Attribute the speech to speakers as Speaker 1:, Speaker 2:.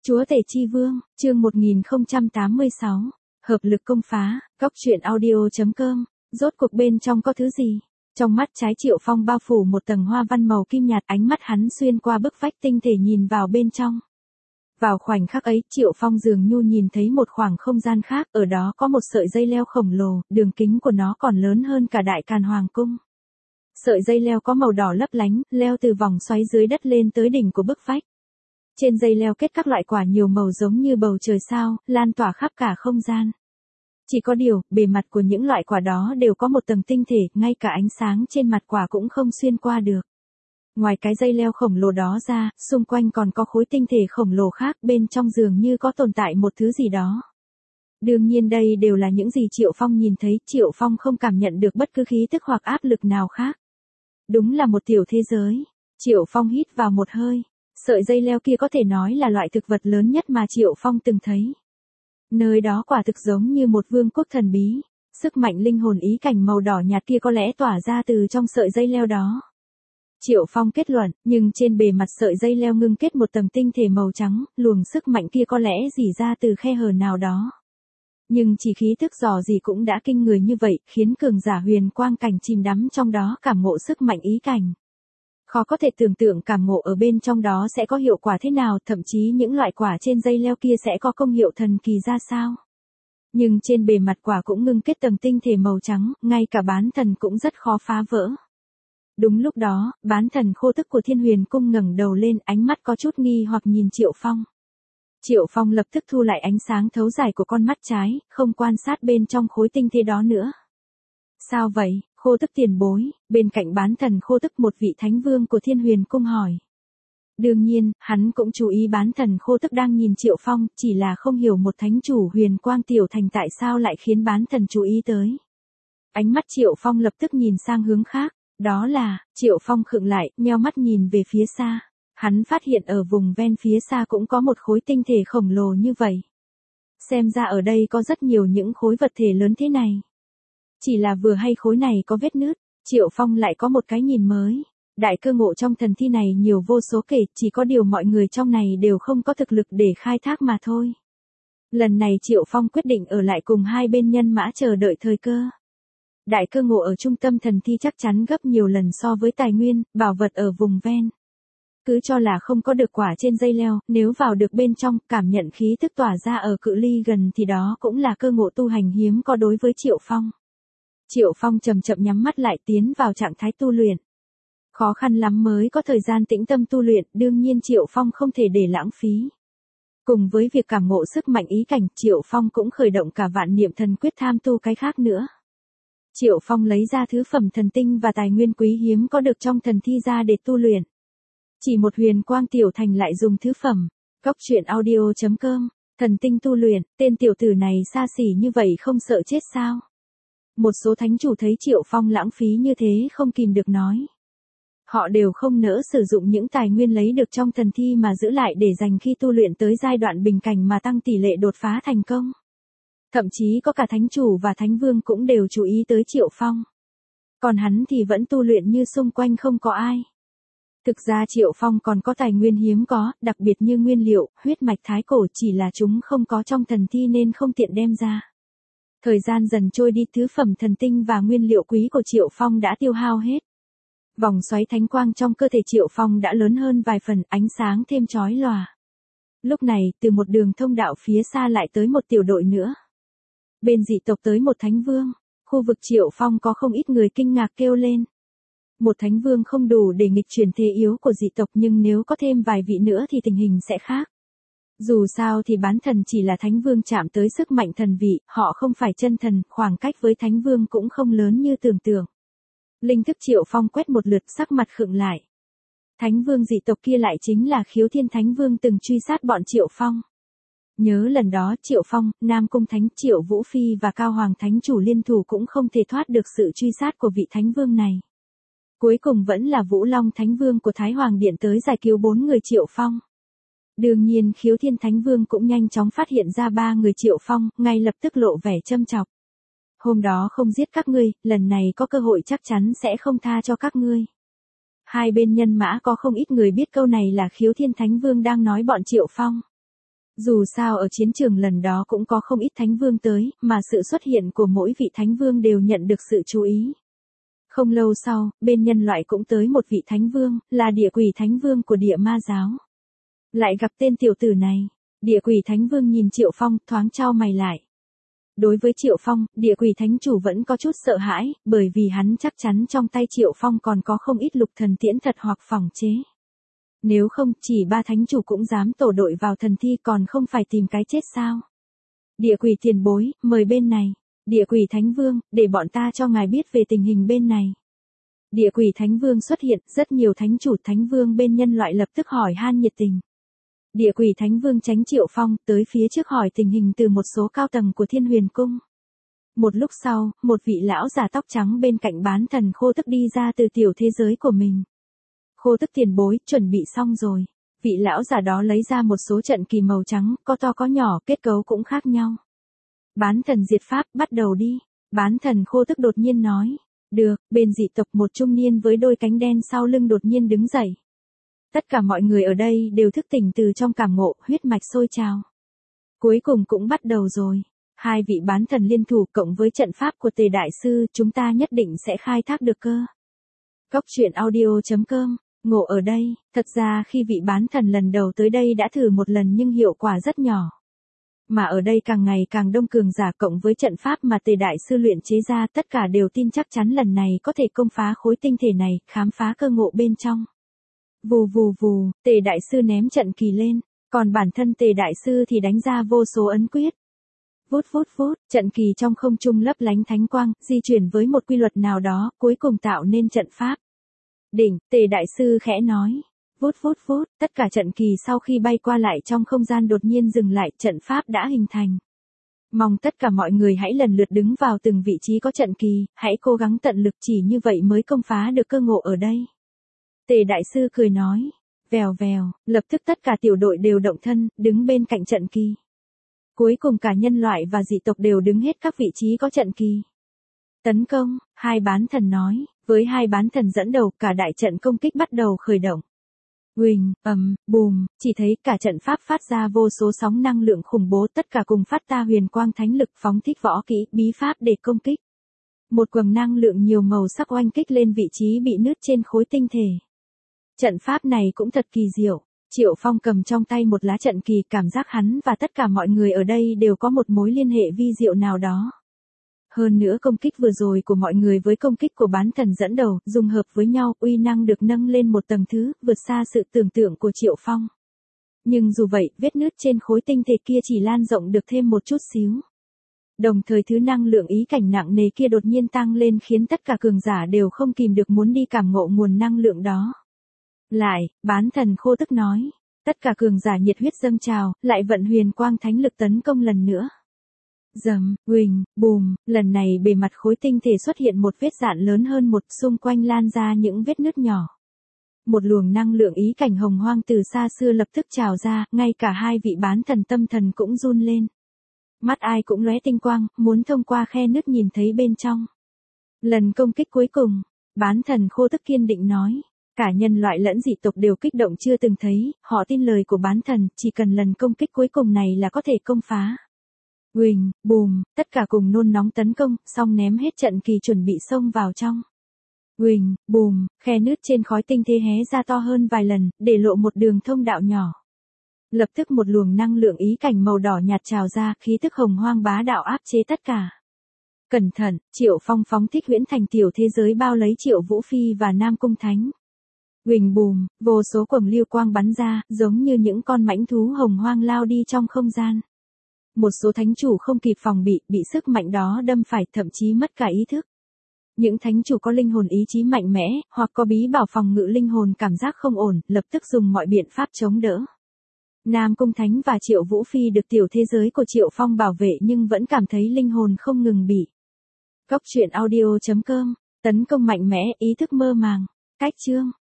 Speaker 1: Chúa Tể Chi Vương, chương 1086, hợp lực công phá, góc truyện audio.com, rốt cuộc bên trong có thứ gì? Trong mắt trái Triệu Phong bao phủ một tầng hoa văn màu kim nhạt, ánh mắt hắn xuyên qua bức vách tinh thể nhìn vào bên trong. Vào khoảnh khắc ấy, Triệu Phong dường như nhìn thấy một khoảng không gian khác, ở đó có một sợi dây leo khổng lồ, đường kính của nó còn lớn hơn cả Đại Càn Hoàng Cung. Sợi dây leo có màu đỏ lấp lánh, leo từ vòng xoáy dưới đất lên tới đỉnh của bức vách. Trên dây leo kết các loại quả nhiều màu giống như bầu trời sao, lan tỏa khắp cả không gian. Chỉ có điều, bề mặt của những loại quả đó đều có một tầng tinh thể, ngay cả ánh sáng trên mặt quả cũng không xuyên qua được. Ngoài cái dây leo khổng lồ đó ra, xung quanh còn có khối tinh thể khổng lồ khác, bên trong dường như có tồn tại một thứ gì đó. Đương nhiên đây đều là những gì Triệu Phong nhìn thấy, Triệu Phong không cảm nhận được bất cứ khí tức hoặc áp lực nào khác. Đúng là một tiểu thế giới. Triệu Phong hít vào một hơi. Sợi dây leo kia có thể nói là loại thực vật lớn nhất mà Triệu Phong từng thấy. Nơi đó quả thực giống như một vương quốc thần bí. Sức mạnh linh hồn ý cảnh màu đỏ nhạt kia có lẽ tỏa ra từ trong sợi dây leo đó. Triệu Phong kết luận, nhưng trên bề mặt sợi dây leo ngưng kết một tầng tinh thể màu trắng, luồng sức mạnh kia có lẽ rỉ ra từ khe hở nào đó. Nhưng chỉ khí thức dò gì cũng đã kinh người như vậy, khiến cường giả huyền quang cảnh chìm đắm trong đó cảm ngộ sức mạnh ý cảnh. Khó có thể tưởng tượng cảm ngộ ở bên trong đó sẽ có hiệu quả thế nào, thậm chí những loại quả trên dây leo kia sẽ có công hiệu thần kỳ ra sao. Nhưng trên bề mặt quả cũng ngưng kết tầng tinh thể màu trắng, ngay cả bán thần cũng rất khó phá vỡ. Đúng lúc đó, bán thần Khô Tức của Thiên Huyền Cung ngẩng đầu lên, ánh mắt có chút nghi hoặc nhìn Triệu Phong. Triệu Phong lập tức thu lại ánh sáng thấu dài của con mắt trái, không quan sát bên trong khối tinh thể đó nữa. Sao vậy, Khô Tức tiền bối? Bên cạnh bán thần Khô Tức một vị thánh vương của Thiên Huyền Cung hỏi. Đương nhiên, hắn cũng chú ý bán thần Khô Tức đang nhìn Triệu Phong, chỉ là không hiểu một thánh chủ huyền quang tiểu thành tại sao lại khiến bán thần chú ý tới. Ánh mắt Triệu Phong lập tức nhìn sang hướng khác, đó là, Triệu Phong khựng lại, nheo mắt nhìn về phía xa. Hắn phát hiện ở vùng ven phía xa cũng có một khối tinh thể khổng lồ như vậy. Xem ra ở đây có rất nhiều những khối vật thể lớn thế này. Chỉ là vừa hay khối này có vết nứt, Triệu Phong lại có một cái nhìn mới. Đại cơ ngộ trong thần thi này nhiều vô số kể, chỉ có điều mọi người trong này đều không có thực lực để khai thác mà thôi. Lần này Triệu Phong quyết định ở lại cùng hai bên nhân mã chờ đợi thời cơ. Đại cơ ngộ ở trung tâm thần thi chắc chắn gấp nhiều lần so với tài nguyên, bảo vật ở vùng ven. Cứ cho là không có được quả trên dây leo, nếu vào được bên trong, cảm nhận khí tức tỏa ra ở cự ly gần thì đó cũng là cơ ngộ tu hành hiếm có đối với Triệu Phong. Triệu Phong chậm chậm nhắm mắt lại tiến vào trạng thái tu luyện. Khó khăn lắm mới có thời gian tĩnh tâm tu luyện, đương nhiên Triệu Phong không thể để lãng phí. Cùng với việc cảm ngộ sức mạnh ý cảnh, Triệu Phong cũng khởi động cả vạn niệm thần quyết tham tu cái khác nữa. Triệu Phong lấy ra thứ phẩm thần tinh và tài nguyên quý hiếm có được trong thần thi ra để tu luyện. Chỉ một huyền quang tiểu thành lại dùng thứ phẩm. Góc truyện audio.com, thần tinh tu luyện, tên tiểu tử này xa xỉ như vậy không sợ chết sao? Một số thánh chủ thấy Triệu Phong lãng phí như thế không kìm được nói. Họ đều không nỡ sử dụng những tài nguyên lấy được trong thần thi mà giữ lại để dành khi tu luyện tới giai đoạn bình cảnh mà tăng tỷ lệ đột phá thành công. Thậm chí có cả thánh chủ và thánh vương cũng đều chú ý tới Triệu Phong. Còn hắn thì vẫn tu luyện như xung quanh không có ai. Thực ra Triệu Phong còn có tài nguyên hiếm có, đặc biệt như nguyên liệu, huyết mạch thái cổ, chỉ là chúng không có trong thần thi nên không tiện đem ra. Thời gian dần trôi đi, thứ phẩm thần tinh và nguyên liệu quý của Triệu Phong đã tiêu hao hết. Vòng xoáy thánh quang trong cơ thể Triệu Phong đã lớn hơn vài phần, ánh sáng thêm chói lòa. Lúc này, từ một đường thông đạo phía xa lại tới một tiểu đội nữa. Bên dị tộc tới một thánh vương, khu vực Triệu Phong có không ít người kinh ngạc kêu lên. Một thánh vương không đủ để nghịch chuyển thế yếu của dị tộc, nhưng nếu có thêm vài vị nữa thì tình hình sẽ khác. Dù sao thì bán thần chỉ là thánh vương chạm tới sức mạnh thần vị, họ không phải chân thần, khoảng cách với thánh vương cũng không lớn như tưởng tượng. Linh thức Triệu Phong quét một lượt, sắc mặt khựng lại. Thánh vương dị tộc kia lại chính là Khiếu Thiên Thánh Vương từng truy sát bọn Triệu Phong. Nhớ lần đó Triệu Phong, Nam Cung Thánh, Triệu Vũ Phi và Cao Hoàng Thánh chủ liên thủ cũng không thể thoát được sự truy sát của vị thánh vương này. Cuối cùng vẫn là Vũ Long Thánh Vương của Thái Hoàng Điện tới giải cứu 4 người Triệu Phong. Đương nhiên Khiếu Thiên Thánh Vương cũng nhanh chóng phát hiện ra 3 người Triệu Phong, ngay lập tức lộ vẻ châm chọc. Hôm đó không giết các ngươi, lần này có cơ hội chắc chắn sẽ không tha cho các ngươi. Hai bên nhân mã có không ít người biết câu này là Khiếu Thiên Thánh Vương đang nói bọn Triệu Phong. Dù sao ở chiến trường lần đó cũng có không ít thánh vương tới, mà sự xuất hiện của mỗi vị thánh vương đều nhận được sự chú ý. Không lâu sau, bên nhân loại cũng tới một vị thánh vương, là địa quỷ thánh vương của địa ma giáo. Lại gặp tên tiểu tử này, địa quỷ thánh vương nhìn Triệu Phong, thoáng chau mày lại. Đối với Triệu Phong, địa quỷ thánh chủ vẫn có chút sợ hãi, bởi vì hắn chắc chắn trong tay Triệu Phong còn có không ít lục thần tiễn thật hoặc phỏng chế. Nếu không, chỉ 3 thánh chủ cũng dám tổ đội vào thần thi còn không phải tìm cái chết sao. Địa quỷ tiền bối, mời bên này. Địa quỷ thánh vương, để bọn ta cho ngài biết về tình hình bên này. Địa quỷ thánh vương xuất hiện, rất nhiều thánh chủ thánh vương bên nhân loại lập tức hỏi han nhiệt tình. Địa quỷ thánh vương tránh Triệu Phong, tới phía trước hỏi tình hình từ một số cao tầng của Thiên Huyền Cung. Một lúc sau, một vị lão già tóc trắng bên cạnh bán thần Khô Tức đi ra từ tiểu thế giới của mình. Khô Tức tiền bối, chuẩn bị xong rồi. Vị lão già đó lấy ra một số trận kỳ màu trắng, có to có nhỏ, kết cấu cũng khác nhau. Bán thần diệt pháp, bắt đầu đi. Bán thần Khô Tức đột nhiên nói. Được, bên dị tộc một trung niên với đôi cánh đen sau lưng đột nhiên đứng dậy. Tất cả mọi người ở đây đều thức tỉnh từ trong cảm ngộ, huyết mạch sôi trào. Cuối cùng cũng bắt đầu rồi. 2 vị bán thần liên thủ cộng với trận pháp của Tề Đại Sư, chúng ta nhất định sẽ khai thác được cơ. Cóc truyện audio.com, ngộ ở đây, thật ra khi vị bán thần lần đầu tới đây đã thử một lần nhưng hiệu quả rất nhỏ. Mà ở đây càng ngày càng đông cường giả cộng với trận pháp mà Tề Đại Sư luyện chế ra, tất cả đều tin chắc chắn lần này có thể công phá khối tinh thể này, khám phá cơ ngộ bên trong. Vù vù vù, Tề Đại Sư ném trận kỳ lên, còn bản thân Tề Đại Sư thì đánh ra vô số ấn quyết. Vút vút vút, trận kỳ trong không trung lấp lánh thánh quang, di chuyển với một quy luật nào đó, cuối cùng tạo nên trận pháp. Đỉnh, Tề Đại Sư khẽ nói. Vút vút vút, tất cả trận kỳ sau khi bay qua lại trong không gian đột nhiên dừng lại, trận pháp đã hình thành. Mong tất cả mọi người hãy lần lượt đứng vào từng vị trí có trận kỳ, hãy cố gắng tận lực, chỉ như vậy mới công phá được cơ ngộ ở đây. Tề Đại Sư cười nói. Vèo vèo, lập tức tất cả tiểu đội đều động thân, đứng bên cạnh trận kỳ. Cuối cùng cả nhân loại và dị tộc đều đứng hết các vị trí có trận kỳ. Tấn công, 2 bán thần nói, với 2 bán thần dẫn đầu, cả đại trận công kích bắt đầu khởi động. Huỳnh, bùm, chỉ thấy cả trận pháp phát ra vô số sóng năng lượng khủng bố, tất cả cùng phát ra huyền quang thánh lực, phóng thích võ kỹ, bí pháp để công kích. Một quầng năng lượng nhiều màu sắc oanh kích lên vị trí bị nứt trên khối tinh thể. Trận pháp này cũng thật kỳ diệu. Triệu Phong cầm trong tay một lá trận kỳ, cảm giác hắn và tất cả mọi người ở đây đều có một mối liên hệ vi diệu nào đó. Hơn nữa công kích vừa rồi của mọi người với công kích của bán thần dẫn đầu, dung hợp với nhau, uy năng được nâng lên một tầng thứ, vượt xa sự tưởng tượng của Triệu Phong. Nhưng dù vậy, vết nứt trên khối tinh thể kia chỉ lan rộng được thêm một chút xíu. Đồng thời thứ năng lượng ý cảnh nặng nề kia đột nhiên tăng lên khiến tất cả cường giả đều không kìm được muốn đi cảm ngộ nguồn năng lượng đó. Lại, bán thần Khô Tức nói, tất cả cường giả nhiệt huyết dâng trào, lại vận huyền quang thánh lực tấn công lần nữa. Dầm, huỳnh, bùm, lần này bề mặt khối tinh thể xuất hiện một vết rạn lớn hơn một, xung quanh lan ra những vết nứt nhỏ. Một luồng năng lượng ý cảnh hồng hoang từ xa xưa lập tức trào ra, ngay cả 2 vị bán thần tâm thần cũng run lên. Mắt ai cũng lóe tinh quang, muốn thông qua khe nứt nhìn thấy bên trong. Lần công kích cuối cùng, bán thần Khô Tức kiên định nói. Cả nhân loại lẫn dị tộc đều kích động chưa từng thấy, họ tin lời của bán thần, chỉ cần lần công kích cuối cùng này là có thể công phá. Huỳnh, bùm, tất cả cùng nôn nóng tấn công, xong ném hết trận kỳ chuẩn bị xông vào trong. Huỳnh, bùm, khe nứt trên khói tinh thể hé ra to hơn vài lần, để lộ một đường thông đạo nhỏ. Lập tức một luồng năng lượng ý cảnh màu đỏ nhạt trào ra, khí tức hồng hoang bá đạo áp chế tất cả. Cẩn thận, Triệu Phong phóng thích huyễn thành tiểu thế giới bao lấy Triệu Vũ Phi và Nam Cung Thánh. Huỳnh bùm, vô số quầng lưu quang bắn ra, giống như những con mãnh thú hồng hoang lao đi trong không gian. Một số thánh chủ không kịp phòng bị sức mạnh đó đâm phải, thậm chí mất cả ý thức. Những thánh chủ có linh hồn ý chí mạnh mẽ, hoặc có bí bảo phòng ngự linh hồn cảm giác không ổn, lập tức dùng mọi biện pháp chống đỡ. Nam Cung Thánh và Triệu Vũ Phi được tiểu thế giới của Triệu Phong bảo vệ nhưng vẫn cảm thấy linh hồn không ngừng bị. Cóc truyện audio.com, tấn công mạnh mẽ, ý thức mơ màng. Cách chương